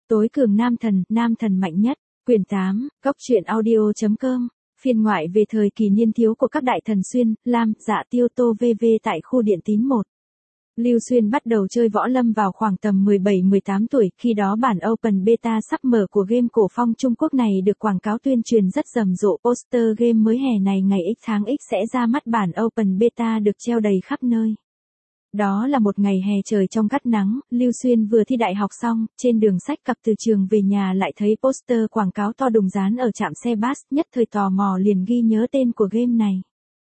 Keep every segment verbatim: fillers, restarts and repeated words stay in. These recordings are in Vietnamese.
Tối cường nam thần, nam thần mạnh nhất, quyển tám, góc truyện audio chấm com, phiên ngoại về thời kỳ niên thiếu của các đại thần Xuyên, Lam, Dạ Tiêu Tô vê vê tại khu Điện Tín một. Lưu Xuyên bắt đầu chơi võ lâm vào khoảng tầm mười bảy mười tám tuổi, khi đó bản Open Beta sắp mở của game cổ phong Trung Quốc này được quảng cáo tuyên truyền rất rầm rộ. Poster game mới hè này ngày X tháng X sẽ ra mắt bản Open Beta được treo đầy khắp nơi. Đó là một ngày hè trời trong gắt nắng, Lưu Xuyên vừa thi đại học xong, trên đường sách cặp từ trường về nhà lại thấy poster quảng cáo to đùng dán ở trạm xe bus, nhất thời tò mò liền ghi nhớ tên của game này.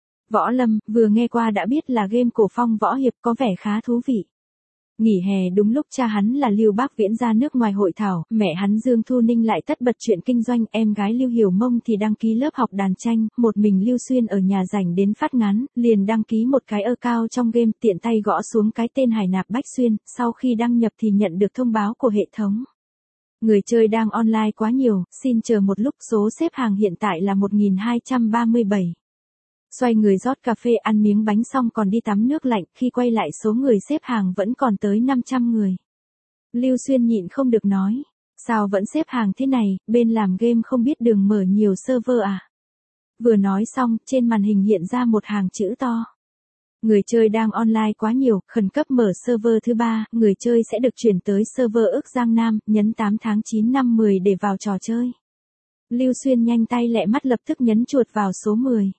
Võ lâm, vừa nghe qua đã biết là game cổ phong võ hiệp, có vẻ khá thú vị. Nghỉ hè đúng lúc cha hắn là Lưu Bác Viễn ra nước ngoài hội thảo, mẹ hắn Dương Thu Ninh lại tất bật chuyện kinh doanh, em gái Lưu Hiểu Mông thì đăng ký lớp học đàn tranh, một mình Lưu Xuyên ở nhà rảnh đến phát ngán, liền đăng ký một cái account trong game, tiện tay gõ xuống cái tên Hải Nạp Bách Xuyên, sau khi đăng nhập thì nhận được thông báo của hệ thống. Người chơi đang online quá nhiều, xin chờ một lúc, số xếp hàng hiện tại là một nghìn hai trăm ba mươi bảy. Xoay người rót cà phê ăn miếng bánh xong còn đi tắm nước lạnh, khi quay lại số người xếp hàng vẫn còn tới năm trăm người. Lưu Xuyên nhịn không được nói, sao vẫn xếp hàng thế này, bên làm game không biết đường mở nhiều server à? Vừa nói xong, trên màn hình hiện ra một hàng chữ to. Người chơi đang online quá nhiều, khẩn cấp mở server thứ ba, người chơi sẽ được chuyển tới server ức Giang Nam, nhấn tám tháng chín năm mười để vào trò chơi. Lưu Xuyên nhanh tay lẹ mắt lập tức nhấn chuột vào số mười.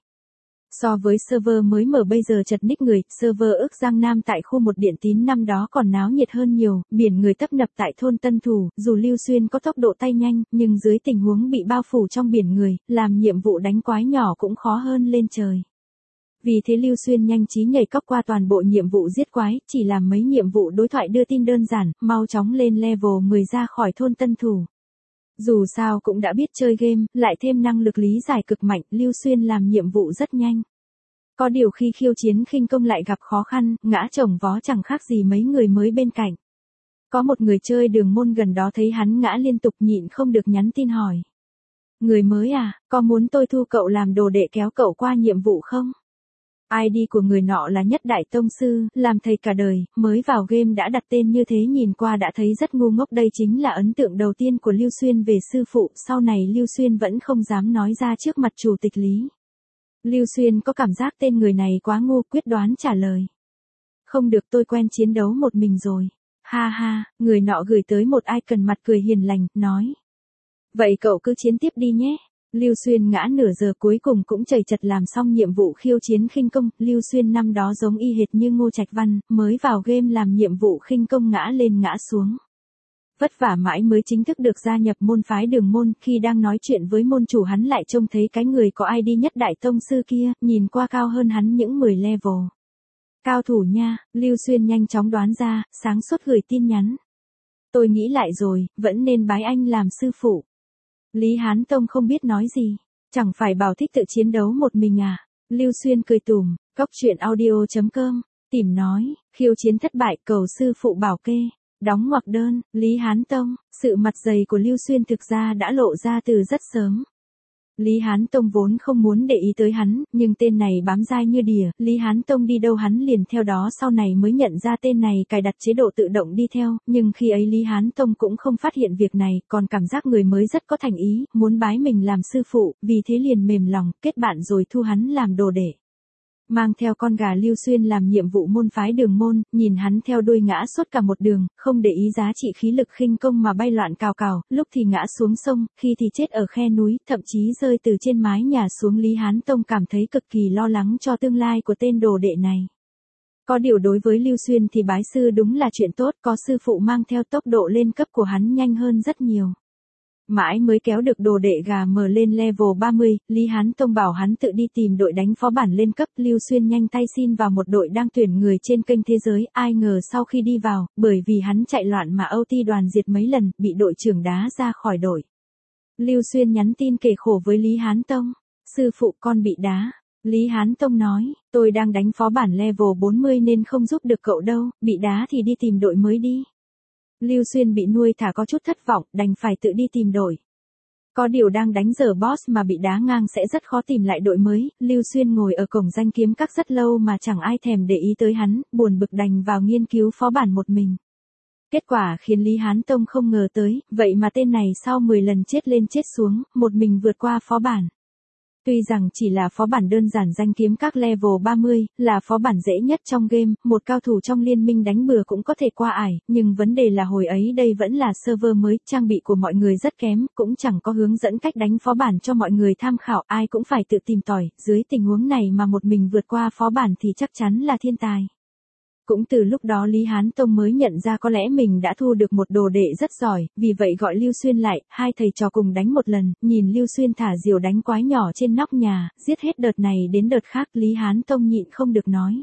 So với server mới mở bây giờ chật ních người, server ức Giang Nam tại khu một Điện Tín năm đó còn náo nhiệt hơn nhiều, biển người tấp nập tại thôn Tân Thủ, dù Lưu Xuyên có tốc độ tay nhanh, nhưng dưới tình huống bị bao phủ trong biển người, làm nhiệm vụ đánh quái nhỏ cũng khó hơn lên trời. Vì thế Lưu Xuyên nhanh trí nhảy cóc qua toàn bộ nhiệm vụ giết quái, chỉ làm mấy nhiệm vụ đối thoại đưa tin đơn giản, mau chóng lên level mười ra khỏi thôn Tân Thủ. Dù sao cũng đã biết chơi game, lại thêm năng lực lý giải cực mạnh, Lưu Xuyên làm nhiệm vụ rất nhanh. Có điều khi khiêu chiến khinh công lại gặp khó khăn, ngã chồng vó chẳng khác gì mấy người mới bên cạnh. Có một người chơi đường môn gần đó thấy hắn ngã liên tục nhịn không được nhắn tin hỏi. Người mới à, có muốn tôi thu cậu làm đồ đệ kéo cậu qua nhiệm vụ không? i đê của người nọ là Nhất Đại Tông Sư, làm thầy cả đời, mới vào game đã đặt tên như thế, nhìn qua đã thấy rất ngu ngốc. Đây chính là ấn tượng đầu tiên của Lưu Xuyên về sư phụ, sau này Lưu Xuyên vẫn không dám nói ra trước mặt chủ tịch Lý. Lưu Xuyên có cảm giác tên người này quá ngu, quyết đoán trả lời. Không được, tôi quen chiến đấu một mình rồi. Ha ha, người nọ gửi tới một icon mặt cười hiền lành, nói. Vậy cậu cứ chiến tiếp đi nhé. Lưu Xuyên ngã nửa giờ cuối cùng cũng chầy chật làm xong nhiệm vụ khiêu chiến khinh công. Lưu Xuyên năm đó giống y hệt như Ngô Trạch Văn, mới vào game làm nhiệm vụ khinh công ngã lên ngã xuống. Vất vả mãi mới chính thức được gia nhập môn phái Đường Môn, khi đang nói chuyện với môn chủ hắn lại trông thấy cái người có i đê Nhất Đại Tông Sư kia, nhìn qua cao hơn hắn những mười level. Cao thủ nha, Lưu Xuyên nhanh chóng đoán ra, sáng suốt gửi tin nhắn. Tôi nghĩ lại rồi, vẫn nên bái anh làm sư phụ. Lý Hán Tông không biết nói gì, chẳng phải bảo thích tự chiến đấu một mình à? Lưu Xuyên cười tủm, góc truyện audio chấm com, tìm nói, khiêu chiến thất bại cầu sư phụ bảo kê, đóng ngoặc đơn, Lý Hán Tông, sự mặt dày của Lưu Xuyên thực ra đã lộ ra từ rất sớm. Lý Hán Tông vốn không muốn để ý tới hắn, nhưng tên này bám dai như đỉa, Lý Hán Tông đi đâu hắn liền theo đó, sau này mới nhận ra tên này cài đặt chế độ tự động đi theo, nhưng khi ấy Lý Hán Tông cũng không phát hiện việc này, còn cảm giác người mới rất có thành ý, muốn bái mình làm sư phụ, vì thế liền mềm lòng, kết bạn rồi thu hắn làm đồ đệ. Mang theo con gà Lưu Xuyên làm nhiệm vụ môn phái Đường Môn, nhìn hắn theo đuôi ngã suốt cả một đường, không để ý giá trị khí lực khinh công mà bay loạn cào cào, lúc thì ngã xuống sông, khi thì chết ở khe núi, thậm chí rơi từ trên mái nhà xuống. Lý Hán Tông cảm thấy cực kỳ lo lắng cho tương lai của tên đồ đệ này. Có điều đối với Lưu Xuyên thì bái sư đúng là chuyện tốt, có sư phụ mang theo tốc độ lên cấp của hắn nhanh hơn rất nhiều. Mãi mới kéo được đồ đệ gà mờ lên level ba mươi, Lý Hán Tông bảo hắn tự đi tìm đội đánh phó bản lên cấp. Lưu Xuyên nhanh tay xin vào một đội đang tuyển người trên kênh Thế Giới, ai ngờ sau khi đi vào, bởi vì hắn chạy loạn mà âu ti đoàn diệt mấy lần, bị đội trưởng đá ra khỏi đội. Lưu Xuyên nhắn tin kể khổ với Lý Hán Tông, sư phụ con bị đá. Lý Hán Tông nói, tôi đang đánh phó bản level bốn mươi nên không giúp được cậu đâu, bị đá thì đi tìm đội mới đi. Lưu Xuyên bị nuôi thả có chút thất vọng, đành phải tự đi tìm đội. Có điều đang đánh giờ boss mà bị đá ngang sẽ rất khó tìm lại đội mới, Lưu Xuyên ngồi ở cổng danh kiếm các rất lâu mà chẳng ai thèm để ý tới hắn, buồn bực đành vào nghiên cứu phó bản một mình. Kết quả khiến Lý Hán Tông không ngờ tới, vậy mà tên này sau mười lần chết lên chết xuống, một mình vượt qua phó bản. Tuy rằng chỉ là phó bản đơn giản danh kiếm các level ba mươi, là phó bản dễ nhất trong game, một cao thủ trong liên minh đánh bừa cũng có thể qua ải, nhưng vấn đề là hồi ấy đây vẫn là server mới, trang bị của mọi người rất kém, cũng chẳng có hướng dẫn cách đánh phó bản cho mọi người tham khảo, ai cũng phải tự tìm tòi, dưới tình huống này mà một mình vượt qua phó bản thì chắc chắn là thiên tài. Cũng từ lúc đó Lý Hán Tông mới nhận ra có lẽ mình đã thu được một đồ đệ rất giỏi, vì vậy gọi Lưu Xuyên lại, hai thầy trò cùng đánh một lần, nhìn Lưu Xuyên thả diều đánh quái nhỏ trên nóc nhà, giết hết đợt này đến đợt khác, Lý Hán Tông nhịn không được nói.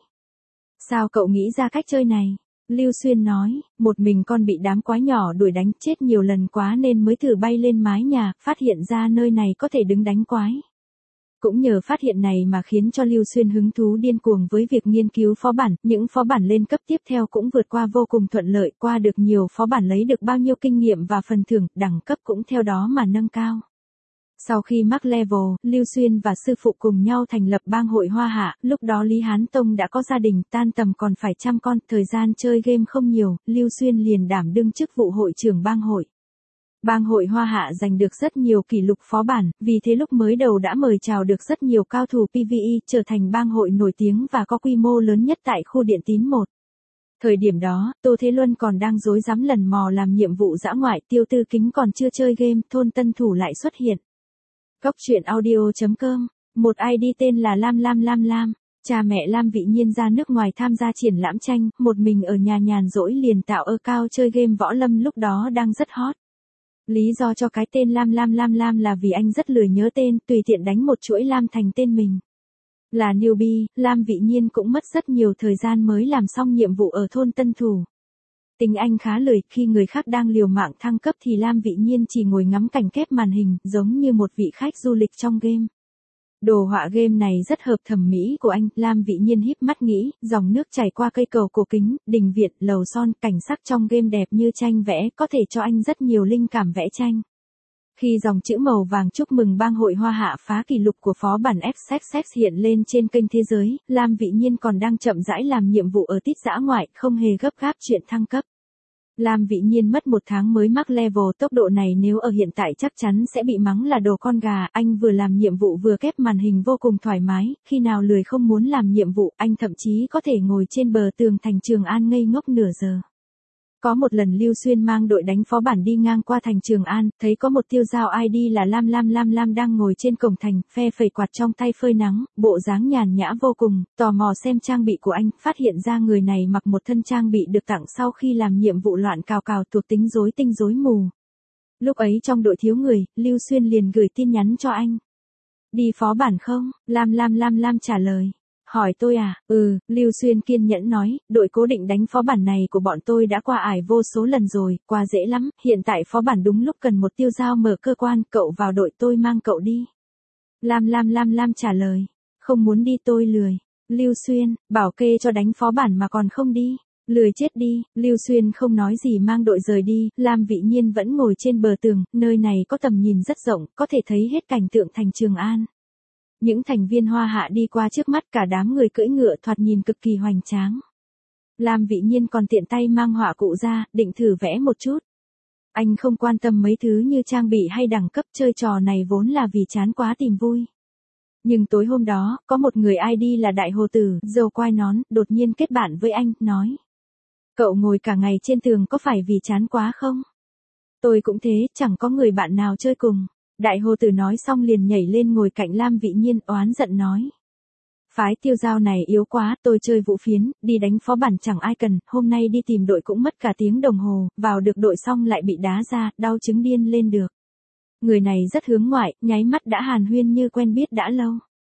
Sao cậu nghĩ ra cách chơi này? Lưu Xuyên nói, một mình con bị đám quái nhỏ đuổi đánh chết nhiều lần quá nên mới thử bay lên mái nhà, phát hiện ra nơi này có thể đứng đánh quái. Cũng nhờ phát hiện này mà khiến cho Lưu Xuyên hứng thú điên cuồng với việc nghiên cứu phó bản, những phó bản lên cấp tiếp theo cũng vượt qua vô cùng thuận lợi, qua được nhiều phó bản lấy được bao nhiêu kinh nghiệm và phần thưởng, đẳng cấp cũng theo đó mà nâng cao. Sau khi mắc level, Lưu Xuyên và sư phụ cùng nhau thành lập bang hội Hoa Hạ, lúc đó Lý Hán Tông đã có gia đình, tan tầm còn phải chăm con, thời gian chơi game không nhiều, Lưu Xuyên liền đảm đương chức vụ hội trưởng bang hội. Bang hội Hoa Hạ giành được rất nhiều kỷ lục phó bản, vì thế lúc mới đầu đã mời chào được rất nhiều cao thủ pê vê e, trở thành bang hội nổi tiếng và có quy mô lớn nhất tại khu Điện Tín một. Thời điểm đó, Tô Thế Luân còn đang rối rắm lần mò làm nhiệm vụ dã ngoại, Tiêu Tư Kính còn chưa chơi game, Thôn Tân Thủ lại xuất hiện. Cóc truyện audio chấm com, một i đê tên là Lam Lam Lam Lam. Cha mẹ Lam Vị Nhiên ra nước ngoài tham gia triển lãm tranh, một mình ở nhà nhàn rỗi liền tạo account chơi game võ lâm, lúc đó đang rất hot. Lý do cho cái tên Lam Lam Lam Lam là vì anh rất lười nhớ tên, tùy tiện đánh một chuỗi Lam thành tên mình. Là newbie, Lam Vị Nhiên cũng mất rất nhiều thời gian mới làm xong nhiệm vụ ở thôn Tân Thủ. Tính anh khá lười, khi người khác đang liều mạng thăng cấp thì Lam Vị Nhiên chỉ ngồi ngắm cảnh kép màn hình, giống như một vị khách du lịch trong game. Đồ họa game này rất hợp thẩm mỹ của anh, Lam Vị Nhiên híp mắt nghĩ, dòng nước chảy qua cây cầu cổ kính, đình viện, lầu son, cảnh sắc trong game đẹp như tranh vẽ, có thể cho anh rất nhiều linh cảm vẽ tranh. Khi dòng chữ màu vàng chúc mừng bang hội Hoa Hạ phá kỷ lục của phó bản ép ích ích hiện lên trên kênh thế giới, Lam Vị Nhiên còn đang chậm rãi làm nhiệm vụ ở tít dã ngoại, không hề gấp gáp chuyện thăng cấp. Lam Vị Nhiên mất một tháng mới mắc level, tốc độ này nếu ở hiện tại chắc chắn sẽ bị mắng là đồ con gà, anh vừa làm nhiệm vụ vừa kép màn hình vô cùng thoải mái, khi nào lười không muốn làm nhiệm vụ, anh thậm chí có thể ngồi trên bờ tường thành Trường An ngây ngốc nửa giờ. Có một lần Lưu Xuyên mang đội đánh phó bản đi ngang qua thành Trường An, thấy có một tiêu dao i đê là Lam Lam Lam Lam đang ngồi trên cổng thành, phe phẩy quạt trong tay phơi nắng, bộ dáng nhàn nhã vô cùng, tò mò xem trang bị của anh, phát hiện ra người này mặc một thân trang bị được tặng sau khi làm nhiệm vụ loạn cào cào thuộc tính rối tinh rối mù. Lúc ấy trong đội thiếu người, Lưu Xuyên liền gửi tin nhắn cho anh. Đi phó bản không? Lam Lam Lam Lam trả lời. Hỏi tôi à? Ừ, Lưu Xuyên kiên nhẫn nói, đội cố định đánh phó bản này của bọn tôi đã qua ải vô số lần rồi, qua dễ lắm, hiện tại phó bản đúng lúc cần một tiêu dao mở cơ quan, cậu vào đội tôi mang cậu đi. Lam Lam Lam Lam trả lời, không muốn đi tôi lười. Lưu Xuyên, bảo kê cho đánh phó bản mà còn không đi. Lười chết đi, Lưu Xuyên không nói gì mang đội rời đi, Lam Vị Nhiên vẫn ngồi trên bờ tường, nơi này có tầm nhìn rất rộng, có thể thấy hết cảnh tượng thành Trường An. Những thành viên Hoa Hạ đi qua trước mắt, cả đám người cưỡi ngựa thoạt nhìn cực kỳ hoành tráng. Lam Vị Nhiên còn tiện tay mang họa cụ ra, định thử vẽ một chút. Anh không quan tâm mấy thứ như trang bị hay đẳng cấp, chơi trò này vốn là vì chán quá tìm vui. Nhưng tối hôm đó, có một người i đê là Đại Hồ Tử, râu quai nón, đột nhiên kết bạn với anh, nói. Cậu ngồi cả ngày trên tường có phải vì chán quá không? Tôi cũng thế, chẳng có người bạn nào chơi cùng. Đại Hồ Tử nói xong liền nhảy lên ngồi cạnh Lam Vị Nhiên, oán giận nói. Phái tiêu dao này yếu quá, tôi chơi vũ phiến, đi đánh phó bản chẳng ai cần, hôm nay đi tìm đội cũng mất cả tiếng đồng hồ, vào được đội xong lại bị đá ra, đau chứng điên lên được. Người này rất hướng ngoại, nháy mắt đã hàn huyên như quen biết đã lâu.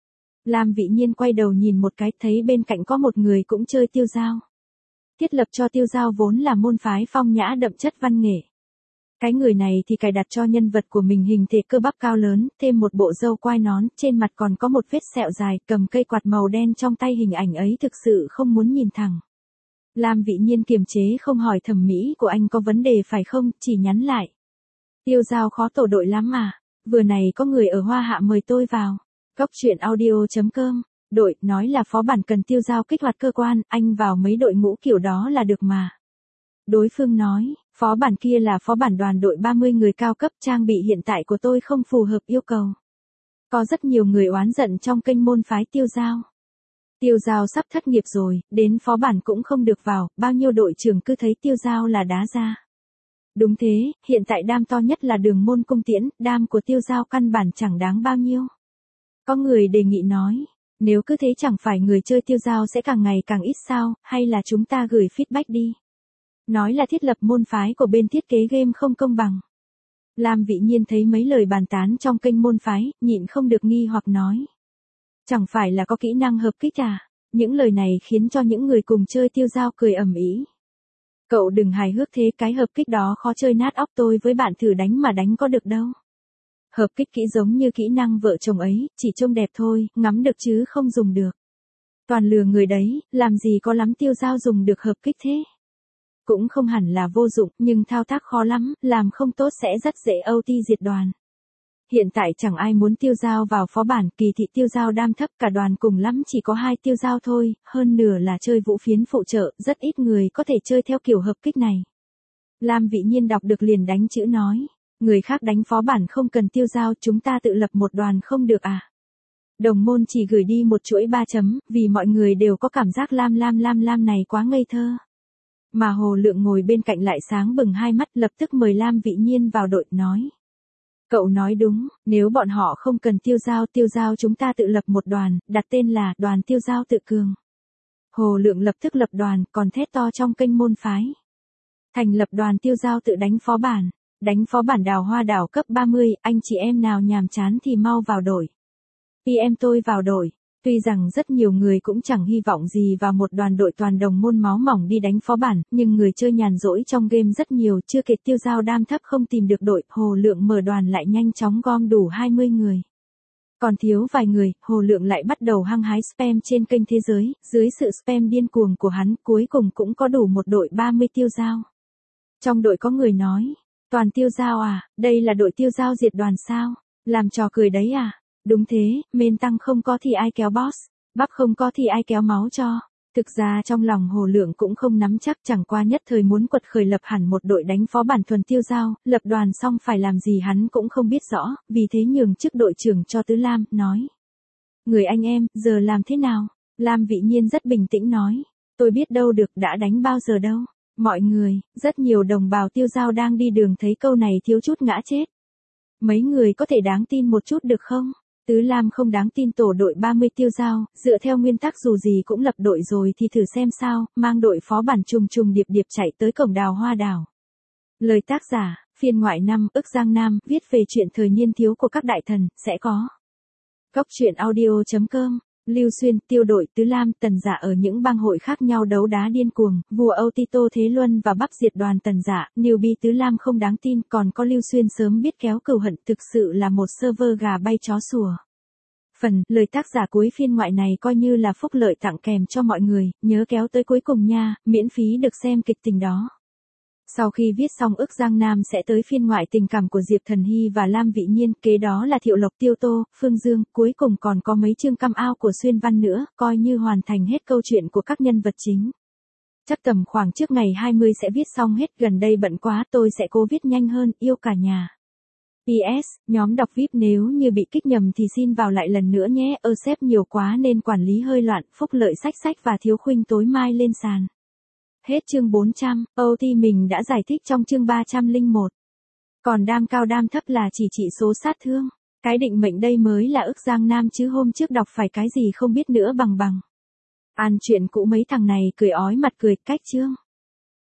Lam Vị Nhiên quay đầu nhìn một cái, thấy bên cạnh có một người cũng chơi tiêu dao. Thiết lập cho tiêu dao vốn là môn phái phong nhã đậm chất văn nghệ. Cái người này thì cài đặt cho nhân vật của mình hình thể cơ bắp cao lớn, thêm một bộ râu quai nón, trên mặt còn có một vết sẹo dài, cầm cây quạt màu đen trong tay, hình ảnh ấy thực sự không muốn nhìn thẳng. Lam Vị Nhiên kiềm chế không hỏi thẩm mỹ của anh có vấn đề phải không, chỉ nhắn lại. Tiêu dao khó tổ đội lắm mà, vừa này có người ở Hoa Hạ mời tôi vào. Cóc truyện audio chấm com, đội, nói là phó bản cần tiêu dao kích hoạt cơ quan, anh vào mấy đội ngũ kiểu đó là được mà. Đối phương nói, phó bản kia là phó bản đoàn đội ba mươi người cao cấp, trang bị hiện tại của tôi không phù hợp yêu cầu. Có rất nhiều người oán giận trong kênh môn phái Tiêu Giao. Tiêu Giao sắp thất nghiệp rồi, đến phó bản cũng không được vào, bao nhiêu đội trưởng cứ thấy Tiêu Giao là đá ra. Đúng thế, hiện tại đam to nhất là Đường Môn Cung Tiễn, đam của Tiêu Giao căn bản chẳng đáng bao nhiêu. Có người đề nghị nói, nếu cứ thế chẳng phải người chơi Tiêu Giao sẽ càng ngày càng ít sao, hay là chúng ta gửi feedback đi. Nói là thiết lập môn phái của bên thiết kế game không công bằng. Lam Vị Nhiên thấy mấy lời bàn tán trong kênh môn phái, nhịn không được nghi hoặc nói. Chẳng phải là có kỹ năng hợp kích à? Những lời này khiến cho những người cùng chơi Tiêu Giao cười ầm ĩ. Cậu đừng hài hước thế, cái hợp kích đó khó chơi nát óc, tôi với bạn thử đánh mà đánh có được đâu. Hợp kích kỹ giống như kỹ năng vợ chồng ấy, chỉ trông đẹp thôi, ngắm được chứ không dùng được. Toàn lừa người đấy, làm gì có lắm Tiêu Giao dùng được hợp kích thế. Cũng không hẳn là vô dụng, nhưng thao tác khó lắm, làm không tốt sẽ rất dễ o tê diệt đoàn. Hiện tại chẳng ai muốn Tiêu Giao vào phó bản, kỳ thị Tiêu Giao đam thấp, cả đoàn cùng lắm chỉ có hai Tiêu Giao thôi, hơn nửa là chơi vũ phiến phụ trợ, rất ít người có thể chơi theo kiểu hợp kích này. Lam Vị Nhiên đọc được liền đánh chữ nói, người khác đánh phó bản không cần Tiêu Giao, chúng ta tự lập một đoàn không được à? Đồng môn chỉ gửi đi một chuỗi ba chấm, vì mọi người đều có cảm giác Lam Lam Lam Lam này quá ngây thơ. Mà Hồ Lượng ngồi bên cạnh lại sáng bừng hai mắt, lập tức mời Lam Vị Nhiên vào đội, nói. Cậu nói đúng, nếu bọn họ không cần Tiêu Giao, Tiêu Giao chúng ta tự lập một đoàn, đặt tên là Đoàn Tiêu Giao Tự Cường. Hồ Lượng lập tức lập đoàn, còn thét to trong kênh môn phái. Thành lập đoàn Tiêu Giao tự đánh phó bản, đánh phó bản Đào Hoa Đảo cấp ba mươi, anh chị em nào nhàm chán thì mau vào đội. pê em tôi vào đội. Tuy rằng rất nhiều người cũng chẳng hy vọng gì vào một đoàn đội toàn đồng môn máu mỏng đi đánh phó bản, nhưng người chơi nhàn rỗi trong game rất nhiều, chưa kể Tiêu Giao đam thấp không tìm được đội, Hồ Lượng mở đoàn lại nhanh chóng gom đủ hai mươi người. Còn thiếu vài người, Hồ Lượng lại bắt đầu hăng hái spam trên kênh thế giới, dưới sự spam điên cuồng của hắn, cuối cùng cũng có đủ một đội ba mươi Tiêu Giao. Trong đội có người nói, toàn Tiêu Giao à, đây là đội Tiêu Giao diệt đoàn sao, làm trò cười đấy à? Đúng thế, main tăng không có thì ai kéo boss, bắp không có thì ai kéo máu cho. Thực ra trong lòng Hồ Lượng cũng không nắm chắc, chẳng qua nhất thời muốn quật khởi lập hẳn một đội đánh phó bản thuần Tiêu Giao, lập đoàn xong phải làm gì hắn cũng không biết rõ, vì thế nhường chức đội trưởng cho Tứ Lam, nói. Người anh em, giờ làm thế nào? Lam Vị Nhiên rất bình tĩnh nói, tôi biết đâu được, đã đánh bao giờ đâu. Mọi người, rất nhiều đồng bào Tiêu Giao đang đi đường thấy câu này thiếu chút ngã chết. Mấy người có thể đáng tin một chút được không? Tứ Lam không đáng tin tổ đội ba mươi Tiêu Giao, dựa theo nguyên tắc dù gì cũng lập đội rồi thì thử xem sao, mang đội phó bản trùng trùng điệp điệp chạy tới cổng Đào Hoa Đảo. Lời tác giả, phiên ngoại năm, ức Giang Nam, viết về chuyện thời niên thiếu của các đại thần, sẽ có. Góc truyện audio chấm com, Lưu Xuyên, Tiêu đội, Tứ Lam, Tần Dạ ở những bang hội khác nhau đấu đá điên cuồng, vua Âu Tito Thế Luân và bắp diệt đoàn Tần Dạ, newbie Tứ Lam không đáng tin, còn có Lưu Xuyên sớm biết kéo cừu hận, thực sự là một server gà bay chó sủa. Phần, lời tác giả cuối phiên ngoại này coi như là phúc lợi tặng kèm cho mọi người, nhớ kéo tới cuối cùng nha, miễn phí được xem kịch tình đó. Sau khi viết xong ức Giang Nam sẽ tới phiên ngoại tình cảm của Diệp Thần Hy và Lam Vị Nhiên, kế đó là Thiệu Lộc Tiêu Tô, Phương Dương, cuối cùng còn có mấy chương cam ao của Xuyên Văn nữa, coi như hoàn thành hết câu chuyện của các nhân vật chính. Chắc tầm khoảng trước ngày hai mươi sẽ viết xong hết, gần đây bận quá, tôi sẽ cố viết nhanh hơn, yêu cả nhà. pê ét, nhóm đọc vi ai pi nếu như bị kích nhầm thì xin vào lại lần nữa nhé, ơ sếp nhiều quá nên quản lý hơi loạn, phúc lợi sách sách và thiếu khuynh tối mai lên sàn. Hết chương bốn trăm, ô tê mình đã giải thích trong chương ba trăm lẻ một. Còn đam cao đam thấp là chỉ trị số sát thương. Cái định mệnh đây mới là ức Giang Nam chứ hôm trước đọc phải cái gì không biết nữa bằng bằng. An chuyện cũ mấy thằng này cười ói mặt cười, cách chương.